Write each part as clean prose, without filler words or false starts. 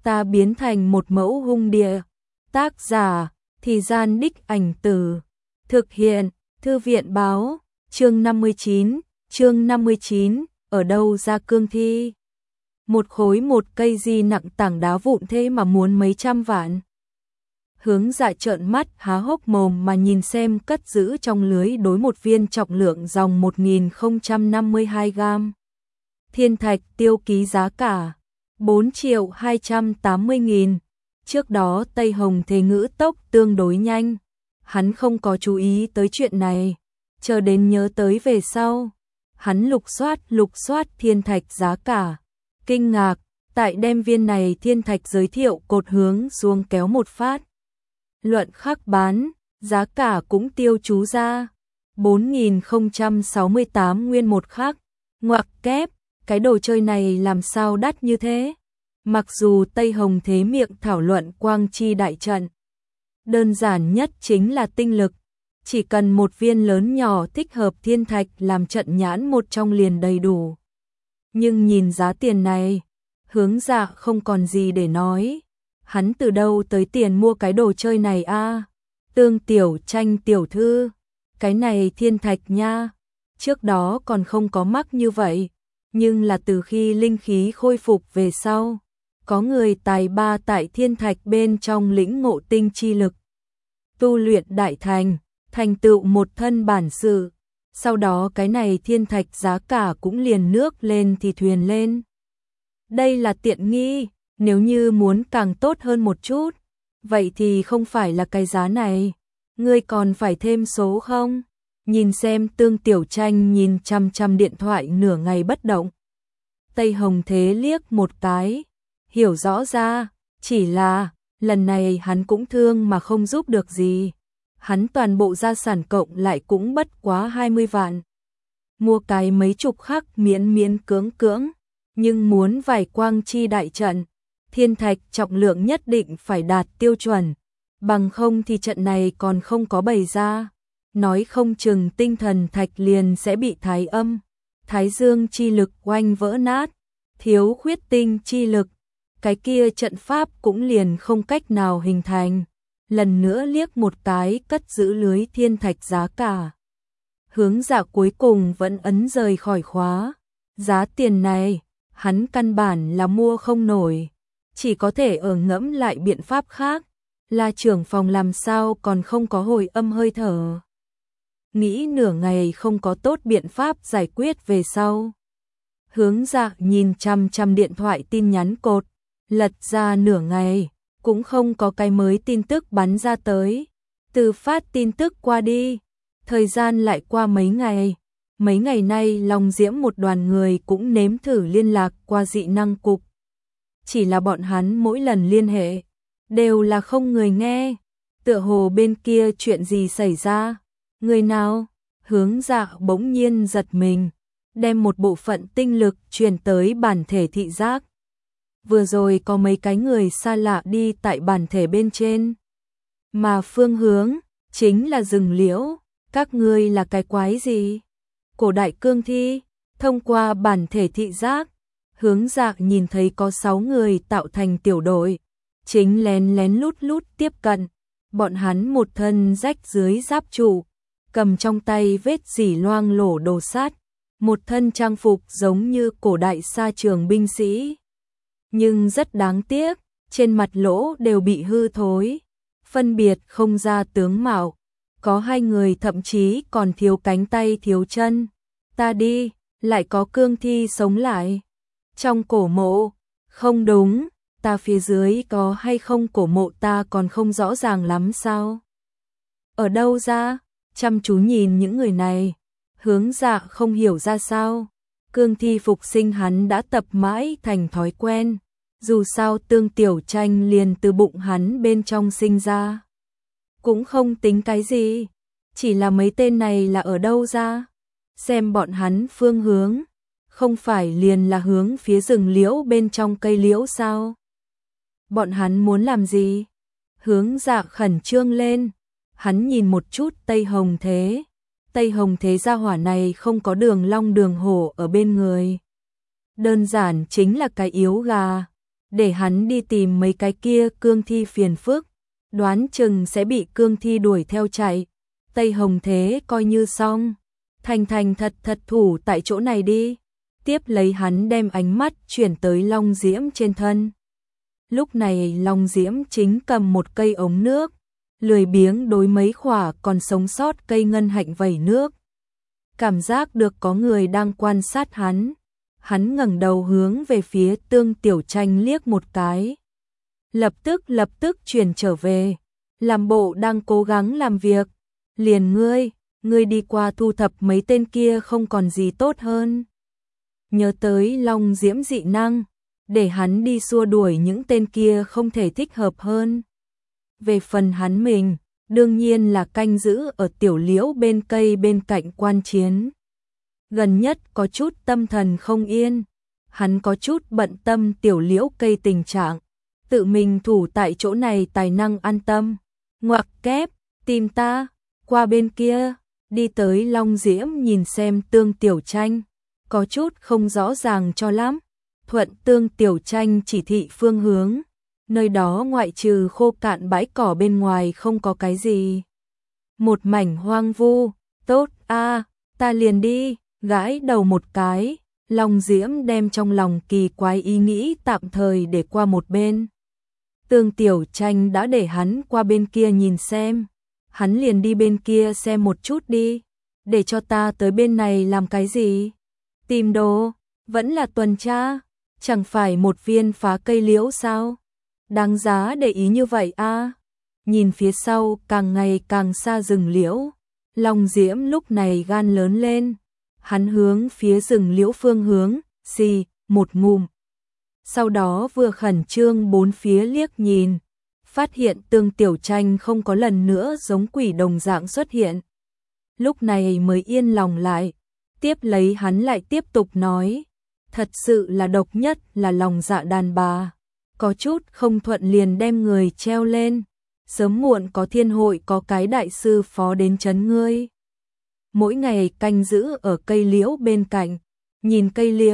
ta biến thành một mẫu hung địa. Tác giả, Thì Gian Đích Ảnh Tử. Thực hiện, Thư viện báo, chương 59, ở đâu ra cương thi? Một khối một cây di nặng tảng đá vụn thế mà muốn mấy trăm vạn. Hướng Dạ trợn mắt há hốc mồm mà nhìn xem cất giữ trong lưới đối một viên trọng lượng dòng 1052 gram. Thiên thạch tiêu ký giá cả 4.280.000. Trước đó Tây Hồng Thế ngữ tốc tương đối nhanh, hắn không có chú ý tới chuyện này, chờ đến nhớ tới về sau, hắn lục soát thiên thạch giá cả, kinh ngạc, tại đem viên này thiên thạch giới thiệu cột hướng xuống kéo một phát. Luận khắc bán, giá cả cũng tiêu chú ra, 4.068 nguyên một khắc, ngoặc kép, cái đồ chơi này làm sao đắt như thế? Mặc dù Tây Hồng Thế miệng thảo luận quang chi đại trận, đơn giản nhất chính là tinh lực, chỉ cần một viên lớn nhỏ thích hợp thiên thạch làm trận nhãn một trong liền đầy đủ. Nhưng nhìn giá tiền này, Hướng Dạ không còn gì để nói, hắn từ đâu tới tiền mua cái đồ chơi này a? Tương Tiểu Tranh tiểu thư, cái này thiên thạch nha, trước đó còn không có mắc như vậy, nhưng là từ khi linh khí khôi phục về sau, có người tài ba tại thiên thạch bên trong lĩnh ngộ tinh chi lực, tu luyện đại thành tựu một thân bản sự, sau đó cái này thiên thạch giá cả cũng liền nước lên thì thuyền lên. Đây là tiện nghi, nếu như muốn càng tốt hơn một chút, vậy thì không phải là cái giá này, ngươi còn phải thêm số không? Nhìn xem Tương Tiểu Tranh nhìn chăm điện thoại nửa ngày bất động. Tây Hồng Thế liếc một cái, hiểu rõ ra, chỉ là lần này hắn cũng thương mà không giúp được gì. Hắn toàn bộ gia sản cộng lại cũng bất quá 20 vạn. Mua cái mấy chục khắc miễn cưỡng, nhưng muốn vài quang chi đại trận, thiên thạch trọng lượng nhất định phải đạt tiêu chuẩn, bằng không thì trận này còn không có bày ra. Nói không chừng tinh thần thạch liền sẽ bị thái âm, thái dương chi lực oanh vỡ nát, thiếu khuyết tinh chi lực, cái kia trận pháp cũng liền không cách nào hình thành. Lần nữa liếc một cái cất giữ lưới thiên thạch giá cả. Hướng Dạ cuối cùng vẫn ấn rời khỏi khóa. Giá tiền này, hắn căn bản là mua không nổi, chỉ có thể ở ngẫm lại biện pháp khác. Là trưởng phòng làm sao còn không có hồi âm hơi thở. Nghĩ nửa ngày không có tốt biện pháp giải quyết về sau. Hướng Dạ nhìn chăm điện thoại tin nhắn cột, lật ra nửa ngày, cũng không có cái mới tin tức bắn ra tới. Từ phát tin tức qua đi, thời gian lại qua mấy ngày nay Long Diễm một đoàn người cũng nếm thử liên lạc qua dị năng cục. Chỉ là bọn hắn mỗi lần liên hệ, đều là không người nghe, tựa hồ bên kia chuyện gì xảy ra, người nào? Hướng Dạ bỗng nhiên giật mình, đem một bộ phận tinh lực truyền tới bản thể thị giác. Vừa rồi có mấy cái người xa lạ đi tại bản thể bên trên, mà phương hướng chính là rừng liễu, các ngươi là cái quái gì? Cổ đại cương thi. Thông qua bản thể thị giác, Hướng Dạ nhìn thấy có 6 người tạo thành tiểu đội, chính lén lút tiếp cận. Bọn hắn một thân rách dưới giáp trụ, cầm trong tay vết dỉ loang lổ đồ sát, một thân trang phục giống như cổ đại sa trường binh sĩ. Nhưng rất đáng tiếc, trên mặt lỗ đều bị hư thối, phân biệt không ra tướng mạo, có 2 người thậm chí còn thiếu cánh tay thiếu chân. Ta đi, lại có cương thi sống lại. Trong cổ mộ, không đúng, ta phía dưới có hay không cổ mộ ta còn không rõ ràng lắm sao? Ở đâu ra? Chăm chú nhìn những người này, Hướng Dạ không hiểu ra sao. Cương thi phục sinh hắn đã tập mãi thành thói quen, dù sao Tương Tiểu Tranh liền từ bụng hắn bên trong sinh ra. Cũng không tính cái gì, chỉ là mấy tên này là ở đâu ra? Xem bọn hắn phương hướng, không phải liền là hướng phía rừng liễu bên trong cây liễu sao? Bọn hắn muốn làm gì? Hướng Dạ khẩn trương lên, hắn nhìn một chút Tây Hồng Thế. Tây Hồng Thế gia hỏa này không có đường long đường hổ ở bên người. Đơn giản chính là cái yếu gà. để hắn đi tìm mấy cái kia cương thi phiền phức, đoán chừng sẽ bị cương thi đuổi theo chạy. Tây Hồng thế coi như xong, thành thành thật thật thủ tại chỗ này đi. Tiếp lấy hắn đem ánh mắt chuyển tới Long Diễm trên thân. Lúc này Long Diễm chính cầm một cây ống nước, lười biếng đối mấy khỏa còn sống sót cây ngân hạnh vẩy nước. Cảm giác được có người đang quan sát hắn. Hắn ngẩng đầu hướng về phía Tương Tiểu Tranh liếc một cái. Lập tức chuyển trở về, làm bộ đang cố gắng làm việc. Liền ngươi đi qua thu thập mấy tên kia không còn gì tốt hơn. Nhớ tới Long Diễm dị năng, để hắn đi xua đuổi những tên kia không thể thích hợp hơn. Về phần hắn mình, đương nhiên là canh giữ ở tiểu liễu bên cây bên cạnh quan chiến. Gần nhất có chút tâm thần không yên, hắn có chút bận tâm tiểu liễu cây tình trạng, tự mình thủ tại chỗ này tài năng an tâm. Ngoặc kép, tìm ta, qua bên kia, đi tới Long Diễm nhìn xem Tương Tiểu Tranh, có chút không rõ ràng cho lắm. Thuận Tương Tiểu Tranh chỉ thị phương hướng, nơi đó ngoại trừ khô cạn bãi cỏ bên ngoài không có cái gì. Một mảnh hoang vu, tốt a, ta liền đi, gãi đầu một cái, Long Diễm đem trong lòng kỳ quái ý nghĩ tạm thời để qua một bên. Tương Tiểu Tranh đã để hắn qua bên kia nhìn xem, hắn liền đi bên kia xem một chút đi, để cho ta tới bên này làm cái gì? Tìm đồ, vẫn là tuần tra, chẳng phải một viên phá cây liễu sao? Đáng giá để ý như vậy a. Nhìn phía sau càng ngày càng xa rừng liễu, Long Diễm lúc này gan lớn lên, hắn hướng phía rừng liễu phương hướng, xì, một ngụm. Sau đó vừa khẩn trương bốn phía liếc nhìn, phát hiện Tương Tiểu Tranh không có lần nữa giống quỷ đồng dạng xuất hiện. Lúc này mới yên lòng lại, tiếp lấy hắn lại tiếp tục nói, thật sự là độc nhất là lòng dạ đàn bà, có chút không thuận liền đem người treo lên, sớm muộn có thiên hội có cái đại sư phó đến trấn ngươi. Mỗi ngày canh giữ ở cây liễu bên cạnh, nhìn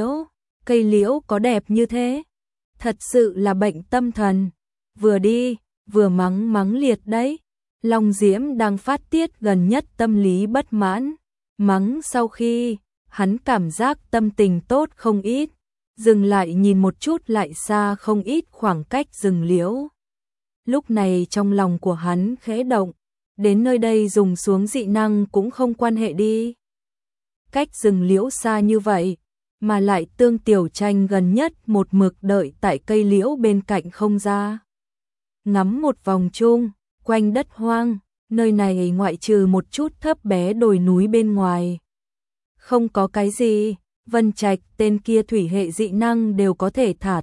cây liễu có đẹp như thế, thật sự là bệnh tâm thần, vừa đi, vừa mắng liệt đấy. Long Diễm đang phát tiết gần nhất tâm lý bất mãn, mắng sau khi, hắn cảm giác tâm tình tốt không ít, dừng lại nhìn một chút lại xa không ít khoảng cách rừng liễu. Lúc này trong lòng của hắn khẽ động, đến nơi đây dùng xuống dị năng cũng không quan hệ đi. Cách rừng liễu xa như vậy, mà lại Tương Tiểu Tranh gần nhất một mực đợi tại cây liễu bên cạnh không ra. Ngắm một vòng chung, quanh đất hoang, nơi này ngoại trừ một chút thấp bé đồi núi bên ngoài. Không có cái gì, Vân Trạch tên kia thủy hệ dị năng đều có thể thả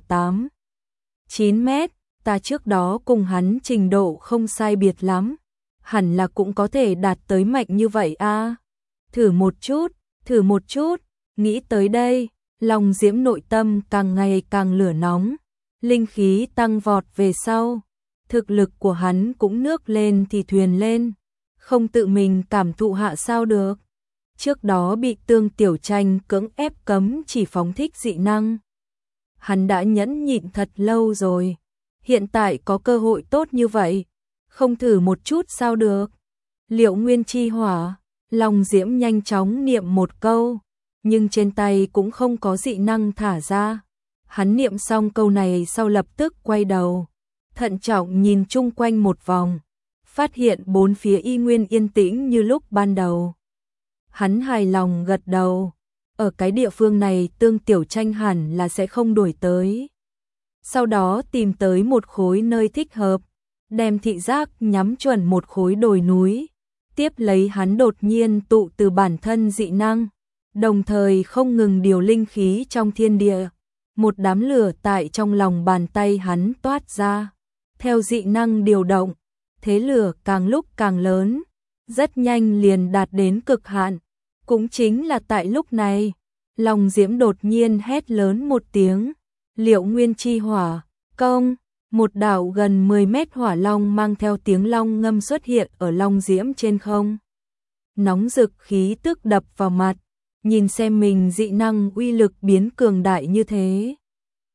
8-9 mét, ta trước đó cùng hắn trình độ không sai biệt lắm, hẳn là cũng có thể đạt tới mạnh như vậy a. Thử một chút, nghĩ tới đây, Long Diễm nội tâm càng ngày càng lửa nóng, linh khí tăng vọt về sau, thực lực của hắn cũng nước lên thì thuyền lên, không tự mình cảm thụ hạ sao được. Trước đó bị Tương Tiểu Tranh cưỡng ép cấm chỉ phóng thích dị năng. Hắn đã nhẫn nhịn thật lâu rồi, hiện tại có cơ hội tốt như vậy, không thử một chút sao được. Liệu nguyên chi hỏa, Long Diễm nhanh chóng niệm một câu, nhưng trên tay cũng không có dị năng thả ra. Hắn niệm xong câu này sau lập tức quay đầu, thận trọng nhìn chung quanh một vòng, phát hiện bốn phía y nguyên yên tĩnh như lúc ban đầu. Hắn hài lòng gật đầu, ở cái địa phương này Tương Tiểu Tranh hẳn là sẽ không đuổi tới. Sau đó tìm tới một khối nơi thích hợp, đem thị giác nhắm chuẩn một khối đồi núi, tiếp lấy hắn đột nhiên tụ từ bản thân dị năng, đồng thời không ngừng điều linh khí trong thiên địa. Một đám lửa tại trong lòng bàn tay hắn toát ra, theo dị năng điều động, thế lửa càng lúc càng lớn, rất nhanh liền đạt đến cực hạn. Cũng chính là tại lúc này, Long Diễm đột nhiên hét lớn một tiếng, Liệu nguyên chi hỏa, công, một đạo gần 10 mét hỏa long mang theo tiếng long ngâm xuất hiện ở Long Diễm trên không. Nóng rực khí tức đập vào mặt, nhìn xem mình dị năng uy lực biến cường đại như thế.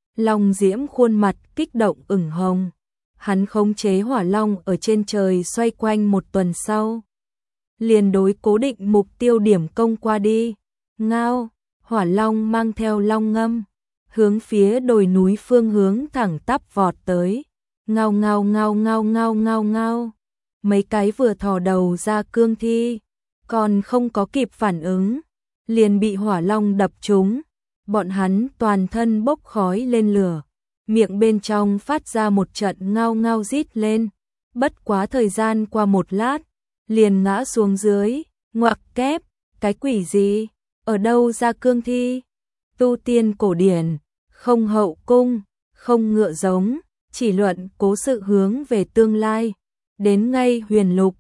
Long Diễm khuôn mặt kích động ửng hồng. Hắn khống chế hỏa long ở trên trời xoay quanh một tuần sau. Liền đối cố định mục tiêu điểm công qua đi. Ngao, hỏa long mang theo long ngâm, hướng phía đồi núi phương hướng thẳng tắp vọt tới. Ngao ngao ngao ngao ngao ngao ngao. Mấy cái vừa thò đầu ra cương thi, còn không có kịp phản ứng, liền bị hỏa long đập trúng. Bọn hắn toàn thân bốc khói lên lửa, miệng bên trong phát ra một trận ngao ngao rít lên. Bất quá thời gian qua một lát, liền ngã xuống dưới. Ngoặc kép, cái quỷ gì? Ở đâu ra cương thi? Tu tiên cổ điển, không hậu cung, không ngựa giống, chỉ luận cố sự hướng về tương lai. Đến ngay huyền lục,